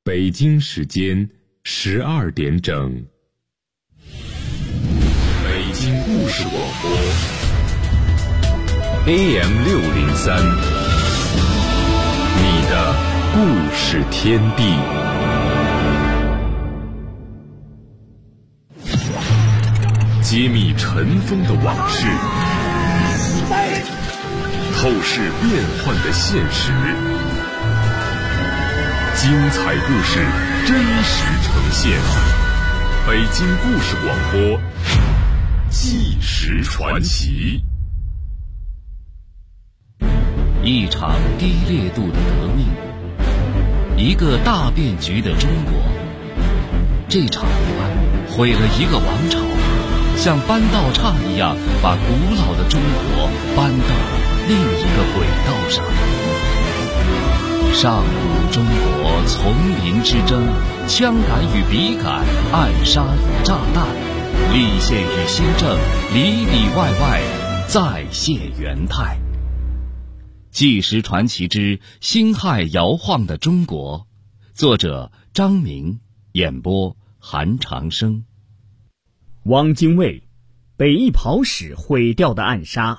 北京时间12点整。北京故事广播 AM603， 你的故事天地。揭秘尘封的往事，透视变幻的现实，精彩故事真实呈现。北京故事广播，纪实传奇。 一场低烈度的革命，一个大变局的中国。这场意外毁了一个王朝，像搬道岔一样把古老的中国搬到另一个轨道上。上古中国丛林之争，枪杆与笔杆，暗杀与炸弹，立宪与新政，里里外外再现元态。纪实传奇之辛亥摇晃的中国，作者张明，演播韩长生。 汪精卫，北翼跑使毁掉的暗杀。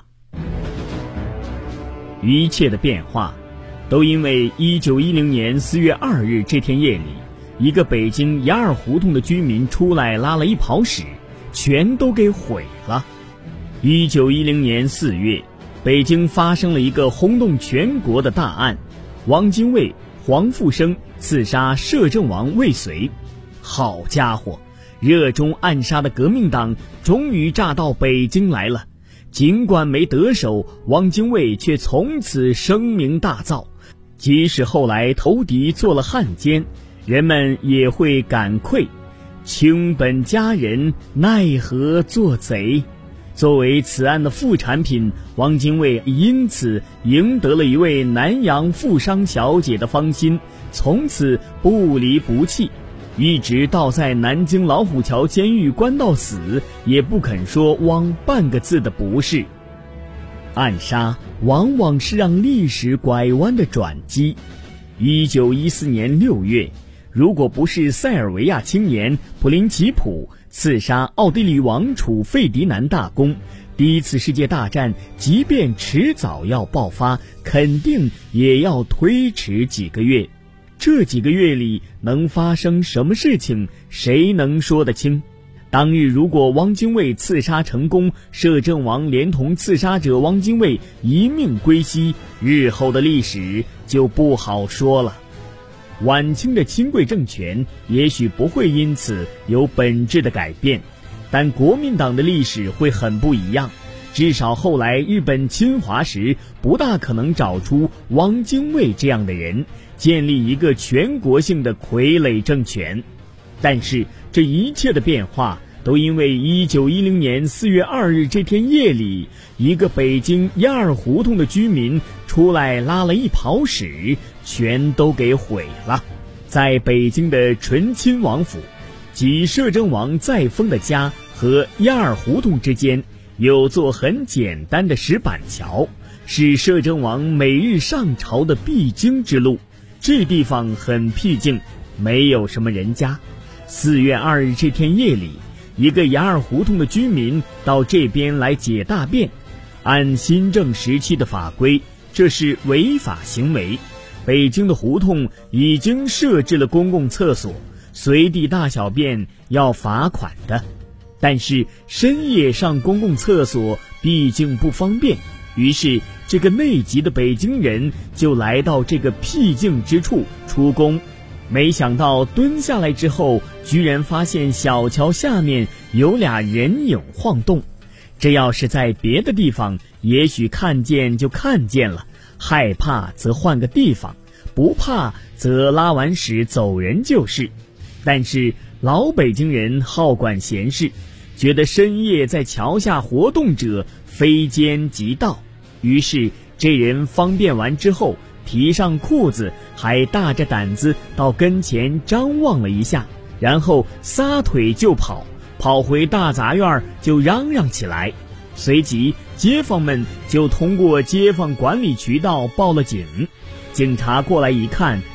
一切的变化都因为1910年4月2日这天夜里，一个北京雅尔胡同的居民出来拉了一跑使，全都给毁了。1910年4月，北京发生了一个轰动全国的大案，汪精卫、黄复生刺杀摄政王魏绥。好家伙，热衷暗杀的革命党终于炸到北京来了。尽管没得手，汪精卫却从此声名大噪。即使后来投敌做了汉奸，人们也会感愧，卿本佳人，奈何做贼。作为此案的副产品，汪精卫因此赢得了一位南洋富商小姐的芳心，从此不离不弃，一直到在南京老虎桥监狱关到死，也不肯说汪半个字的不是。暗杀往往是让历史拐弯的转机。1914年6月，如果不是塞尔维亚青年普林奇普刺杀奥地利王储费迪南大公，第一次世界大战即便迟早要爆发，肯定也要推迟几个月。这几个月里能发生什么事情，谁能说得清？当日如果汪精卫刺杀成功，摄政王连同刺杀者汪精卫一命归西，日后的历史就不好说了。晚清的清贵政权也许不会因此有本质的改变，但国民党的历史会很不一样。至少后来日本侵华时，不大可能找出汪精卫这样的人，建立一个全国性的傀儡政权。但是这一切的变化都因为1910年4月2日这天夜里，一个北京雅尔胡同的居民出来拉了一跑使，全都给毁了。在北京的醇亲王府，即摄政王载沣的家和雅尔胡同之间有座很简单的石板桥，是摄政王每日上朝的必经之路。这地方很僻静，没有什么人家。4月2日这天夜里，一个雅尔胡同的居民到这边来解大便。按新政时期的法规，这是违法行为。北京的胡同已经设置了公共厕所，随地大小便要罚款的。但是深夜上公共厕所毕竟不方便，于是这个内急的北京人就来到这个僻静之处出宫。没想到蹲下来之后，居然发现小桥下面有俩人影晃动。这要是在别的地方，也许看见就看见了，害怕则换个地方，不怕则拉完屎走人就是。但是老北京人好管闲事，觉得深夜在桥下活动者非奸即盗，于是这人方便完之后，提上裤子，还大着胆子到跟前张望了一下，然后撒腿就跑，跑回大杂院就嚷嚷起来。随即街坊们就通过街坊管理渠道报了警。警察过来一看，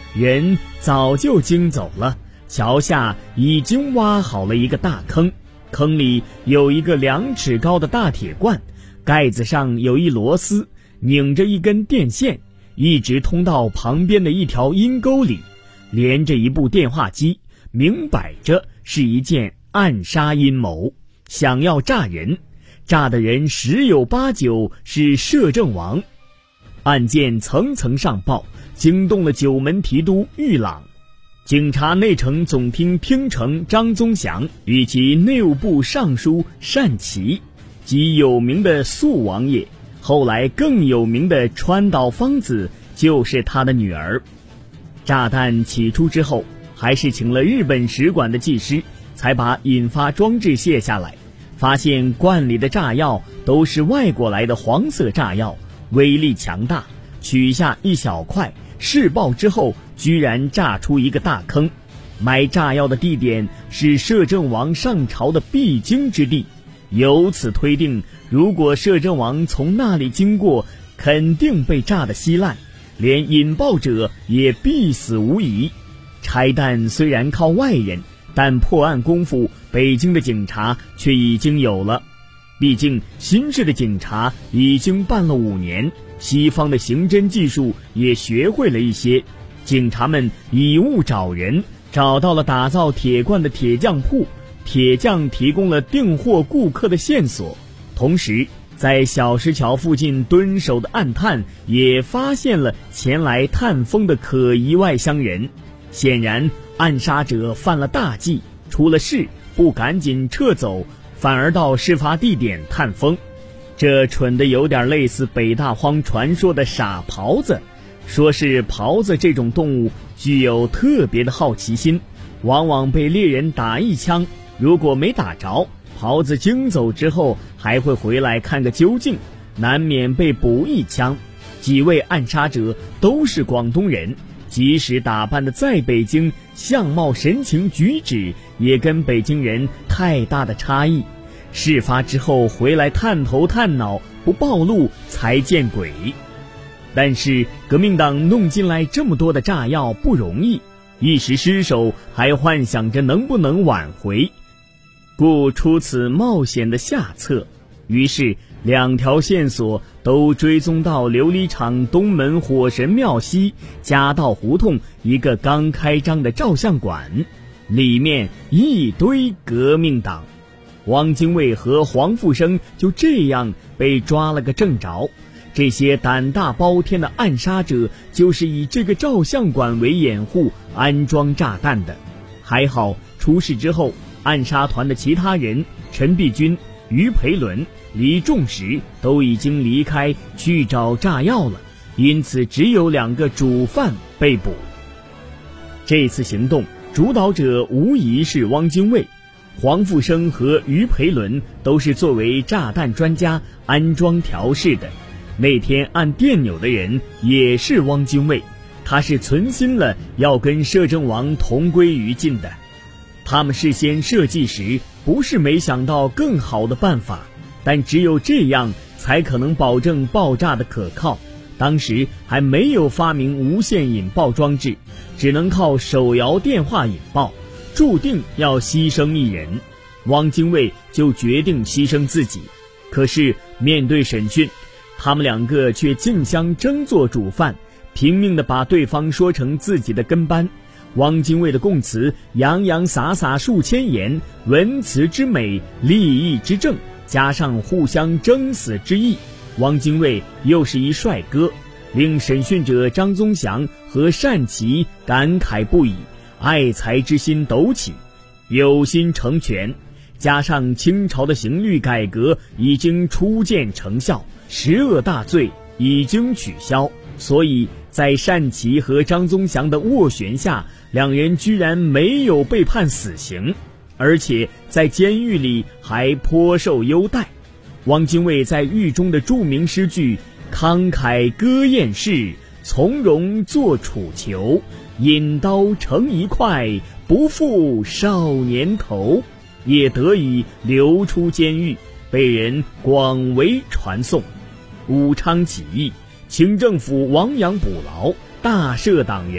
人早就惊走了。桥下已经挖好了一个大坑，坑里有一个2尺高的大铁罐，盖子上有一螺丝，拧着一根电线，一直通到旁边的一条阴沟里，连着一部电话机，明摆着是一件暗杀阴谋，想要炸人，炸的人10有8九是摄政王。案件层层上报，惊动了九门提督玉朗、警察内城总厅厅丞张宗祥以及内务部尚书单琦及有名的肃王爷，后来更有名的川岛芳子就是他的女儿。炸弹起出之后，还是请了日本使馆的技师，才把引发装置卸下来，发现罐里的炸药都是外国来的黄色炸药，威力强大，取下一小块，试爆之后居然炸出一个大坑。埋炸药的地点是摄政王上朝的必经之地，由此推定，如果摄政王从那里经过，肯定被炸得稀烂，连引爆者也必死无疑。拆弹虽然靠外人，但破案功夫北京的警察却已经有了。毕竟新式的警察已经办了5年，西方的刑侦技术也学会了一些。警察们以物找人，找到了打造铁罐的铁匠铺，铁匠提供了订货顾客的线索。同时在小石桥附近蹲守的暗探也发现了前来探风的可疑外乡人。显然暗杀者犯了大忌，出了事不赶紧撤走，反而到事发地点探风。这蠢得有点类似北大荒传说的傻狍子。说是狍子这种动物具有特别的好奇心，往往被猎人打一枪，如果没打着，狍子惊走之后还会回来看个究竟，难免被补一枪。几位暗杀者都是广东人，即使打扮的在北京，相貌神情举止也跟北京人太大的差异。事发之后回来探头探脑，不暴露才见鬼。但是革命党弄进来这么多的炸药不容易，一时失手还幻想着能不能挽回，故出此冒险的下策。于是2条线索都追踪到琉璃厂东门火神庙西夹道胡同一个刚开张的照相馆，里面一堆革命党。汪精卫和黄复生就这样被抓了个正着。这些胆大包天的暗杀者就是以这个照相馆为掩护安装炸弹的。还好出事之后，暗杀团的其他人陈璧君、于培伦、李仲石都已经离开去找炸药了，因此只有2个主犯被捕。这次行动主导者无疑是汪精卫，黄复生和于培伦都是作为炸弹专家安装调试的。那天按电钮的人也是汪精卫，他是存心了要跟摄政王同归于尽的。他们事先设计时不是没想到更好的办法，但只有这样才可能保证爆炸的可靠。当时还没有发明无线引爆装置，只能靠手摇电话引爆，注定要牺牲一人。汪精卫就决定牺牲自己。可是面对审讯，他们2个却竞相争做主犯，拼命地把对方说成自己的跟班。汪精卫的供词洋洋洒洒数千言，文辞之美，立意之正，加上互相争死之意，汪精卫又是一帅哥，令审讯者张宗祥和单琦感慨不已，爱才之心陡起，有心成全。加上清朝的刑律改革已经初见成效，10恶大罪已经取消，所以在单琦和张宗祥的斡旋下，2人居然没有被判死刑，而且在监狱里还颇受优待。汪精卫在狱中的著名诗句慷慨歌艳士，从容作楚囚，引刀成一块，不负少年头，也得以流出监狱，被人广为传颂。武昌起义，清政府亡羊补牢，大赦党人，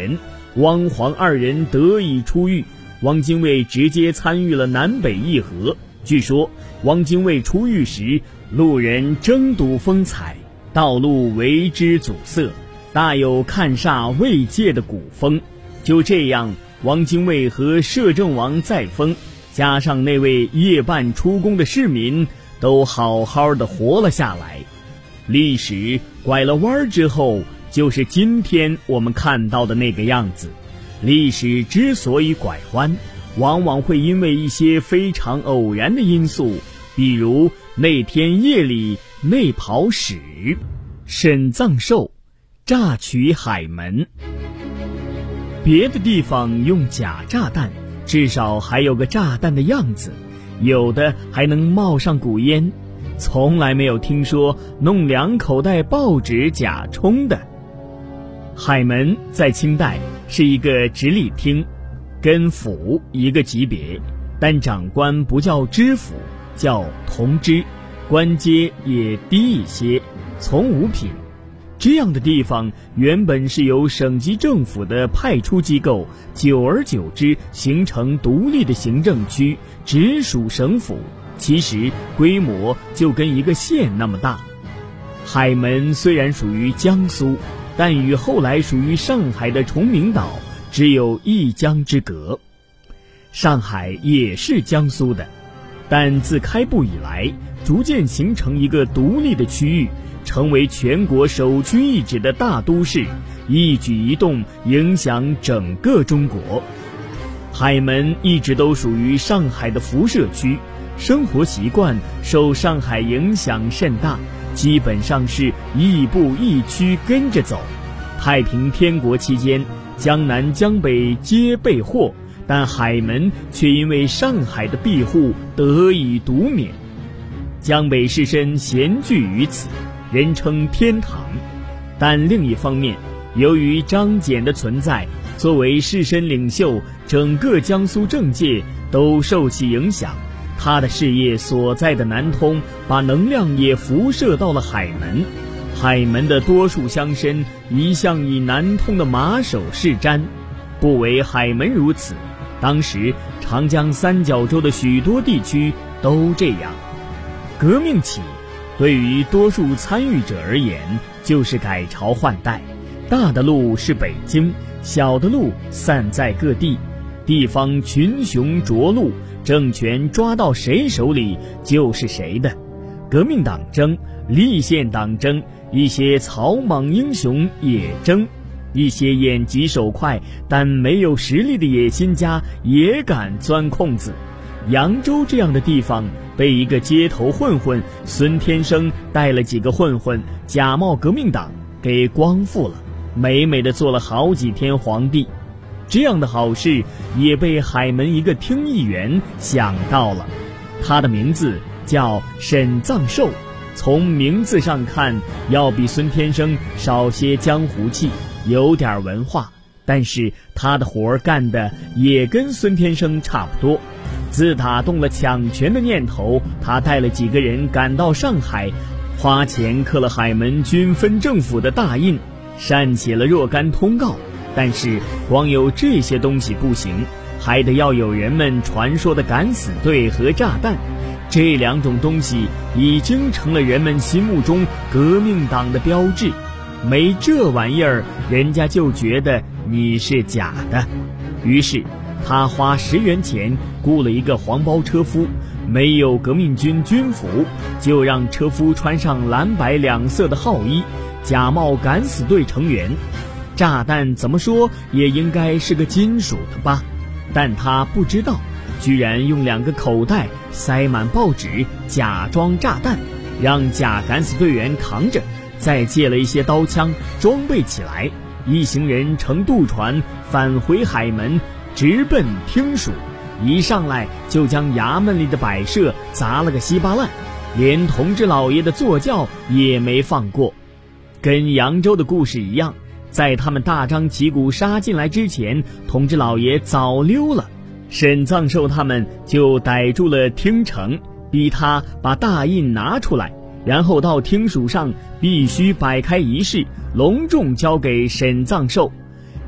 汪黄二人得以出狱，汪精卫直接参与了南北议和。据说汪精卫出狱时，路人争睹风采，道路为之阻塞，大有看煞未戒的古风。就这样，汪精卫和摄政王载沣，加上那位夜半出宫的市民，都好好的活了下来。历史拐了弯之后，就是今天我们看到的那个样子。历史之所以拐弯，往往会因为一些非常偶然的因素，比如那天夜里内跑使，沈藏寿榨取海门。别的地方用假炸弹，至少还有个炸弹的样子，有的还能冒上股烟，从来没有听说弄2口袋报纸假充的。海门在清代是一个直隶厅，跟府一个级别，但长官不叫知府，叫同知，官阶也低一些，从5品。这样的地方原本是由省级政府的派出机构，久而久之形成独立的行政区，直属省府，其实规模就跟一个县那么大。海门虽然属于江苏，但与后来属于上海的崇明岛只有一江之隔。上海也是江苏的，但自开埠以来，逐渐形成一个独立的区域，成为全国首屈一指的大都市，一举一动影响整个中国。海门一直都属于上海的辐射区，生活习惯受上海影响甚大，基本上是亦步亦趋跟着走。太平天国期间，江南江北皆被祸，但海门却因为上海的庇护得以独免。江北士绅闲聚于此，人称天堂。但另一方面，由于张謇的存在，作为士绅领袖，整个江苏政界都受其影响。他的事业所在的南通，把能量也辐射到了海门。海门的多数乡绅一向以南通的马首是瞻，不唯海门如此，当时长江三角洲的许多地区都这样。革命起，对于多数参与者而言，就是改朝换代，大的路是北京，小的路散在各地，地方群雄逐鹿，政权抓到谁手里就是谁的。革命党争，立宪党争，一些草莽英雄也争，一些眼疾手快但没有实力的野心家也敢钻空子。扬州这样的地方被一个街头混混孙天生带了几个混混假冒革命党给光复了，美美的做了好几天皇帝。这样的好事也被海门一个厅议员想到了，他的名字叫沈藏寿，从名字上看要比孙天生少些江湖气，有点文化，但是他的活干的也跟孙天生差不多。自打动了抢权的念头，他带了几个人赶到上海，花钱刻了海门均分政府的大印，煽起了若干通告。但是光有这些东西不行，还得要有人们传说的敢死队和炸弹。这2种东西已经成了人们心目中革命党的标志，没这玩意儿，人家就觉得你是假的。于是他花10元钱雇了一个黄包车夫，没有革命军军服，就让车夫穿上蓝白2色的号衣，假冒敢死队成员。炸弹怎么说也应该是个金属的吧，但他不知道，居然用2个口袋塞满报纸，假装炸弹，让假敢死队员扛着，再借了一些刀枪装备起来，一行人乘渡船返回海门，直奔厅署。一上来就将衙门里的摆设砸了个稀巴烂，连同治老爷的坐轿也没放过。跟扬州的故事一样，在他们大张旗鼓杀进来之前，同治老爷早溜了。沈藏寿他们就逮住了厅丞，逼他把大印拿出来，然后到厅署上必须摆开仪式，隆重交给沈藏寿。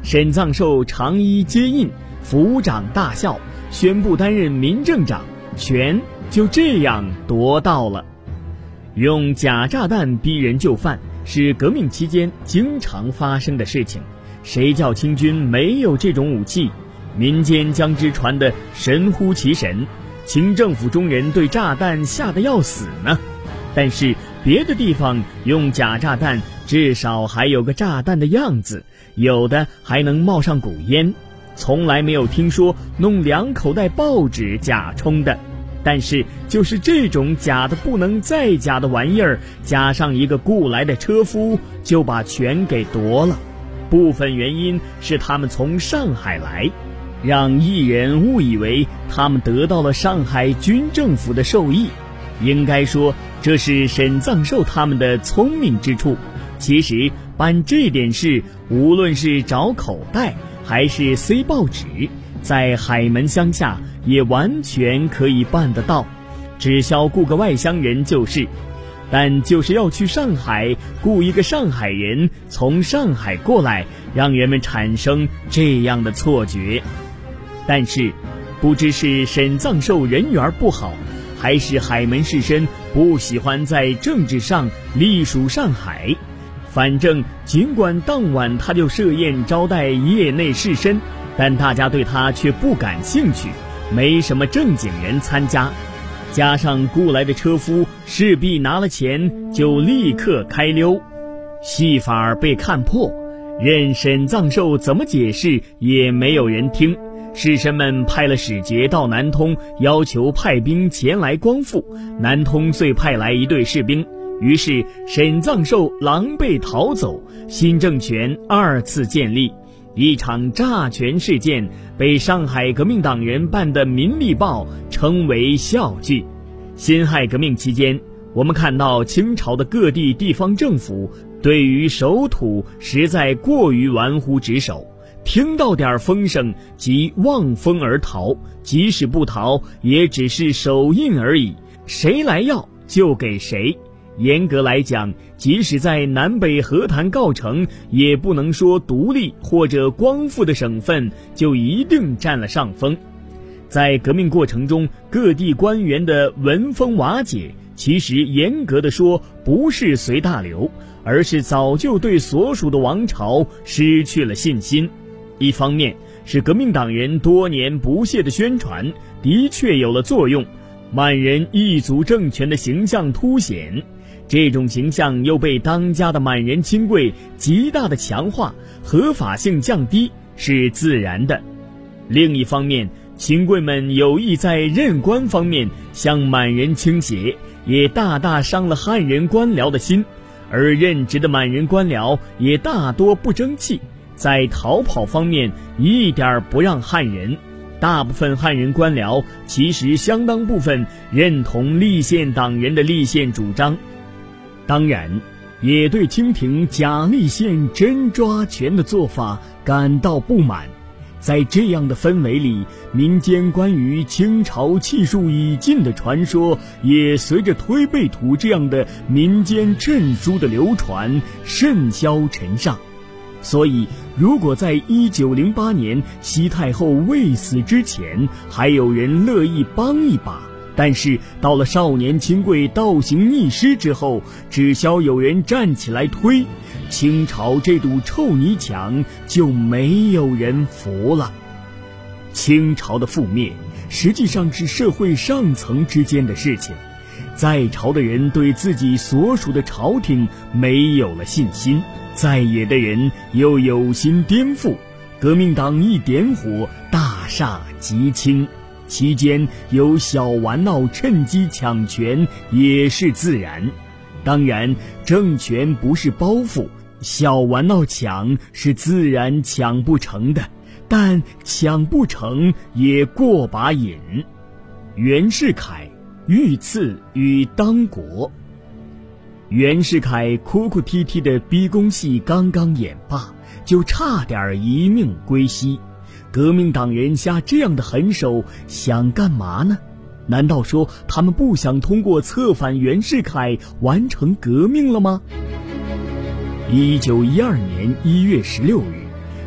沈藏寿长揖接印，抚掌大笑，宣布担任民政长，权就这样夺到了。用假炸弹逼人就范是革命期间经常发生的事情，谁叫清军没有这种武器？民间将之传得神乎其神，清政府中人对炸弹吓得要死呢。但是别的地方用假炸弹至少还有个炸弹的样子，有的还能冒上股烟，从来没有听说弄2口袋报纸假充的。但是就是这种假的不能再假的玩意儿，加上一个雇来的车夫，就把权给夺了。部分原因是他们从上海来，让艺人误以为他们得到了上海军政府的授意。应该说这是沈藏寿他们的聪明之处。其实办这点事，无论是找口袋还是塞报纸，在海门乡下也完全可以办得到，只需雇个外乡人就是。但就是要去上海雇一个上海人从上海过来，让人们产生这样的错觉。但是不知是沈藏寿人缘不好，还是海门士绅不喜欢在政治上隶属上海，反正尽管当晚他就设宴招待业内士绅，但大家对他却不感兴趣，没什么正经人参加。加上雇来的车夫势必拿了钱就立刻开溜，戏法被看破，任沈藏寿怎么解释也没有人听。士绅们派了使节到南通，要求派兵前来光复，南通遂派来一队士兵，于是沈藏寿狼狈逃走，新政权2次建立。一场诈权事件被上海革命党人办的《民力报》称为笑剧。辛亥革命期间，我们看到清朝的各地地方政府对于守土实在过于玩忽职守，听到点风声即望风而逃，即使不逃也只是手印而已，谁来要就给谁。严格来讲，即使在南北和谈告成，也不能说独立或者光复的省份就一定占了上风。在革命过程中，各地官员的文风瓦解，其实严格的说不是随大流，而是早就对所属的王朝失去了信心。一方面是革命党人多年不懈的宣传的确有了作用，满人一族政权的形象凸显，这种形象又被当家的满人亲贵极大的强化，合法性降低是自然的。另一方面，亲贵们有意在任官方面向满人倾斜，也大大伤了汉人官僚的心，而任职的满人官僚也大多不争气，在逃跑方面一点不让汉人。大部分汉人官僚其实相当部分认同立宪党人的立宪主张，当然也对清廷假立宪真抓权的做法感到不满。在这样的氛围里，民间关于清朝气数已尽的传说也随着推背图这样的民间谶书的流传甚嚣尘上。所以如果在1908年西太后未死之前还有人乐意帮一把，但是到了少年亲贵倒行逆施之后，只需有人站起来推，清朝这堵臭泥墙就没有人服了。清朝的覆灭实际上是社会上层之间的事情，在朝的人对自己所属的朝廷没有了信心，在野的人又有心颠覆，革命党一点火，大厦即倾。期间有小玩闹趁机抢权也是自然，当然政权不是包袱，小玩闹抢是自然抢不成的，但抢不成也过把瘾。袁世凯遇刺与当国。袁世凯哭哭啼啼的逼宫戏刚刚演罢，就差点一命归西。革命党人下这样的狠手想干嘛呢？难道说他们不想通过策反袁世凯完成革命了吗？1912年1月16日，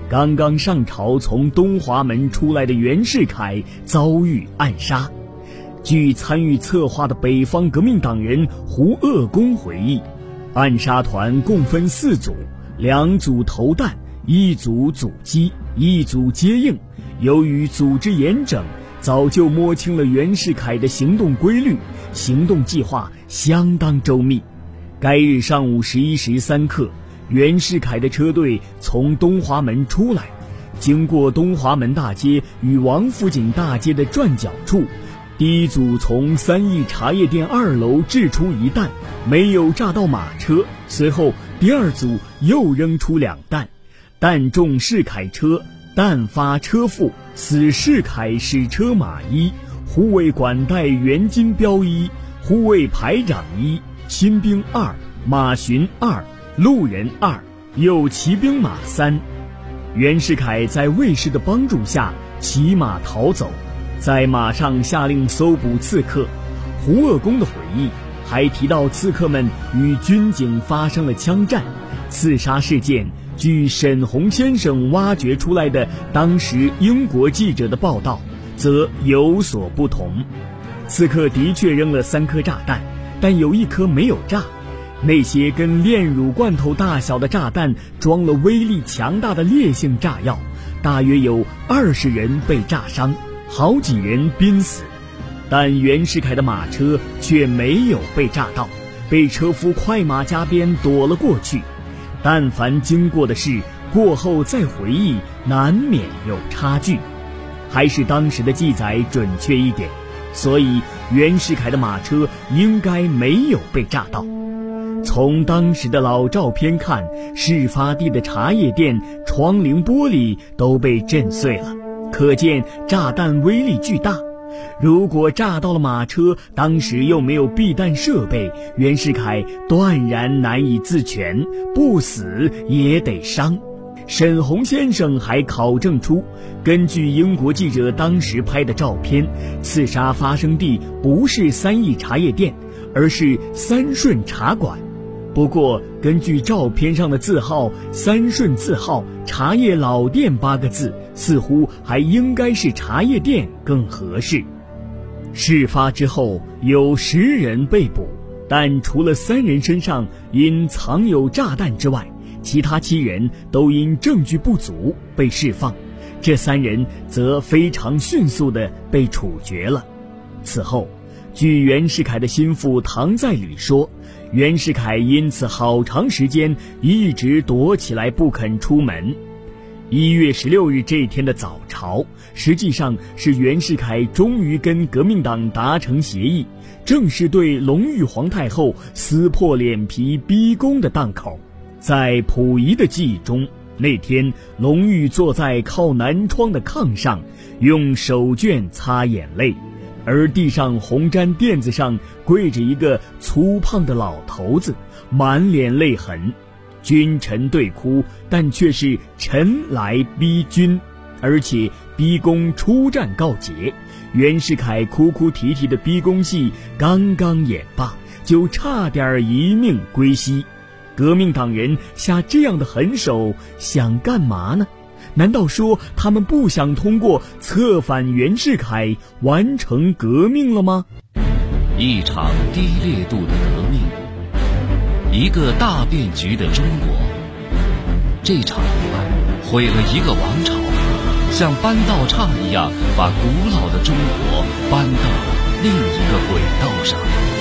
刚刚上朝从东华门出来的袁世凯遭遇暗杀。据参与策划的北方革命党人胡鄂公回忆，暗杀团共分4组，2组投弹，1组阻击，1组接应。由于组织严整，早就摸清了袁世凯的行动规律，行动计划相当周密。该日上午11时3刻，袁世凯的车队从东华门出来，经过东华门大街与王府井大街的转角处，第一组从3亿茶叶店2楼掷出1弹，没有炸到马车。随后第2组又扔出2弹，弹中世凯车，弹发车腹，死世凯使车马1，护卫管带袁金彪1，护卫排长1，亲兵2，马巡2，路人2，有骑兵马3。袁世凯在卫士的帮助下骑马逃走，在马上下令搜捕刺客。胡鄂公的回忆还提到，刺客们与军警发生了枪战。刺杀事件据沈鸿先生挖掘出来的当时英国记者的报道则有所不同。刺客的确扔了3颗炸弹，但有1颗没有炸。那些跟炼乳罐头大小的炸弹装了威力强大的烈性炸药，大约有20人被炸伤，好几人濒死。但袁世凯的马车却没有被炸到，被车夫快马加鞭躲了过去。但凡经过的事，过后再回忆，难免有差距，还是当时的记载准确一点，所以袁世凯的马车应该没有被炸到。从当时的老照片看，事发地的茶叶店窗棂玻璃都被震碎了，可见炸弹威力巨大。如果炸到了马车，当时又没有避弹设备，袁世凯断然难以自全，不死也得伤。沈鸿先生还考证出，根据英国记者当时拍的照片，刺杀发生地不是3亿茶叶店，而是三顺茶馆。不过根据照片上的字号三顺字号茶叶老店8个字，似乎还应该是茶叶店更合适。事发之后有10人被捕，但除了3人身上因藏有炸弹之外，其他7人都因证据不足被释放，这3人则非常迅速地被处决了。此后据袁世凯的心腹唐在礼说，袁世凯因此好长时间一直躲起来不肯出门。1月16日这天的早朝，实际上是袁世凯终于跟革命党达成协议，正是对隆裕皇太后撕破脸皮逼宫的档口。在溥仪的记忆中，那天隆裕坐在靠南窗的炕上，用手绢擦眼泪，而地上红毡垫子上跪着一个粗胖的老头子，满脸泪痕。君臣对哭，但却是臣来逼君，而且逼宫出战告捷。袁世凯哭哭啼啼的逼宫戏刚刚演罢，就差点一命归西。革命党人下这样的狠手想干嘛呢？难道说他们不想通过策反袁世凯完成革命了吗？ 一场低烈度的革命，一个大变局的中国。这场意外毁了一个王朝，像搬道岔一样把古老的中国搬到了另一个轨道上。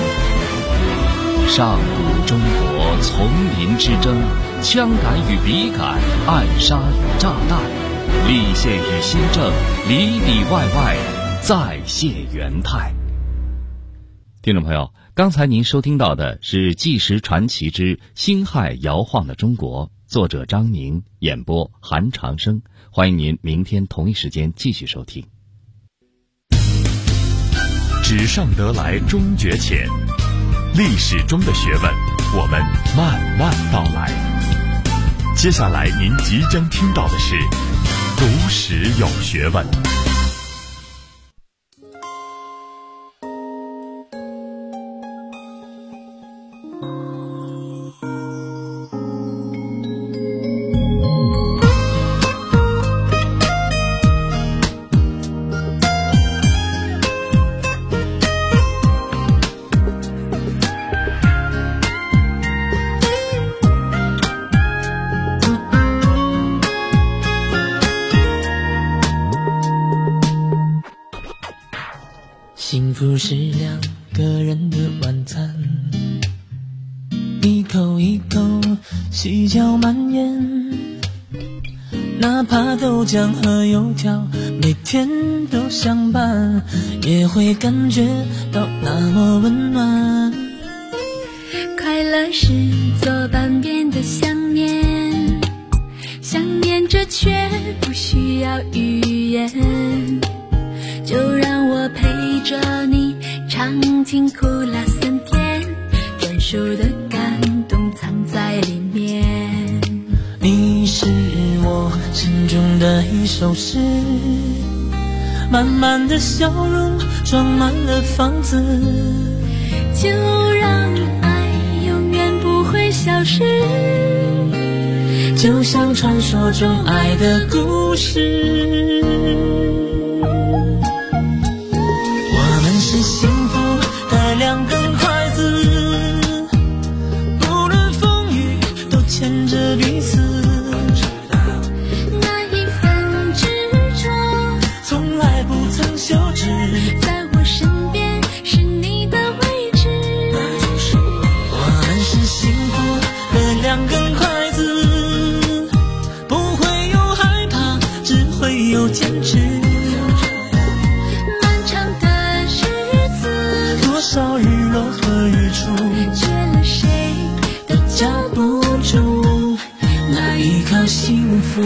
上古中国丛林之争，枪杆与笔杆，暗杀与炸弹，立宪与新政，里里外外再现元态。听众朋友，刚才您收听到的是《纪实传奇之辛亥摇晃的中国》，作者张明，演播韩长生。欢迎您明天同一时间继续收听。 纸上得来终觉浅，历史中的学问，我们慢慢道来。接下来您即将听到的是读史有学问。 幸福是两个人的晚餐，一口一口细嚼慢咽，哪怕豆浆和油条每天都相伴，也会感觉到那么温暖。 快乐是左半边的想念，想念着却不需要语言，就让我陪着你尝尽苦辣酸甜，专属的感动藏在里面。 你是我心中的一首诗，满满的笑容装满了房子， 就让爱永远不会消失， 就像传说中爱的故事。我们是幸福的两根筷子，不论风雨都牵着彼此， 那一份执着从来不曾休止， 在我身边是你的位置。 我们是幸福的两根筷子，不会有害怕，只会有坚持。 漫长的日子， 多少日落和日出， 缺了谁都夹不住那一口幸福。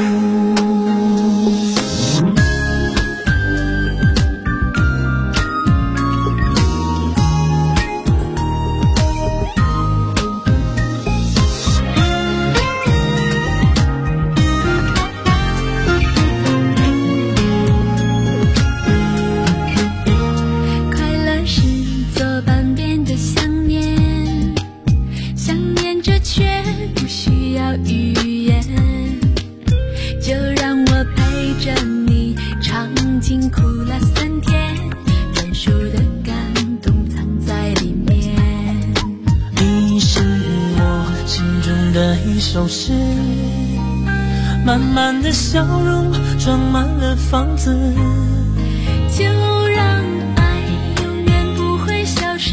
快乐是左半边的想念，想念着却不需要语言，就让我陪着你尝尽苦辣酸甜，专属的感动藏在里面。 你是我心中的一首诗，满满的笑容装满了房子， 就让爱永远不会消失，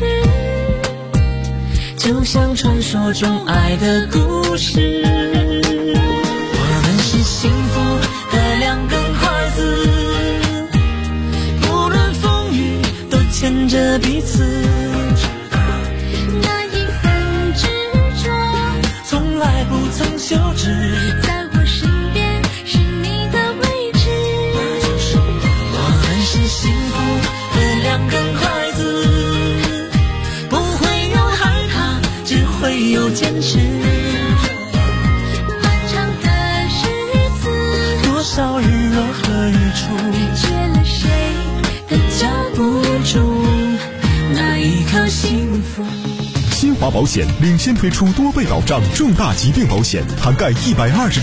就像传说中爱的故事。我们是幸福的两根筷子，不论风雨都牵着彼此， 那一份执着从来不曾休止， 在我身边是你的位置。 我们是幸福的两根筷子，不会有害怕，只会有坚持。 漫长的日子， 多少日落和日出， 缺了谁都夹不住那一口幸福。 新华保险领先推出多倍保障重大疾病保险，涵盖120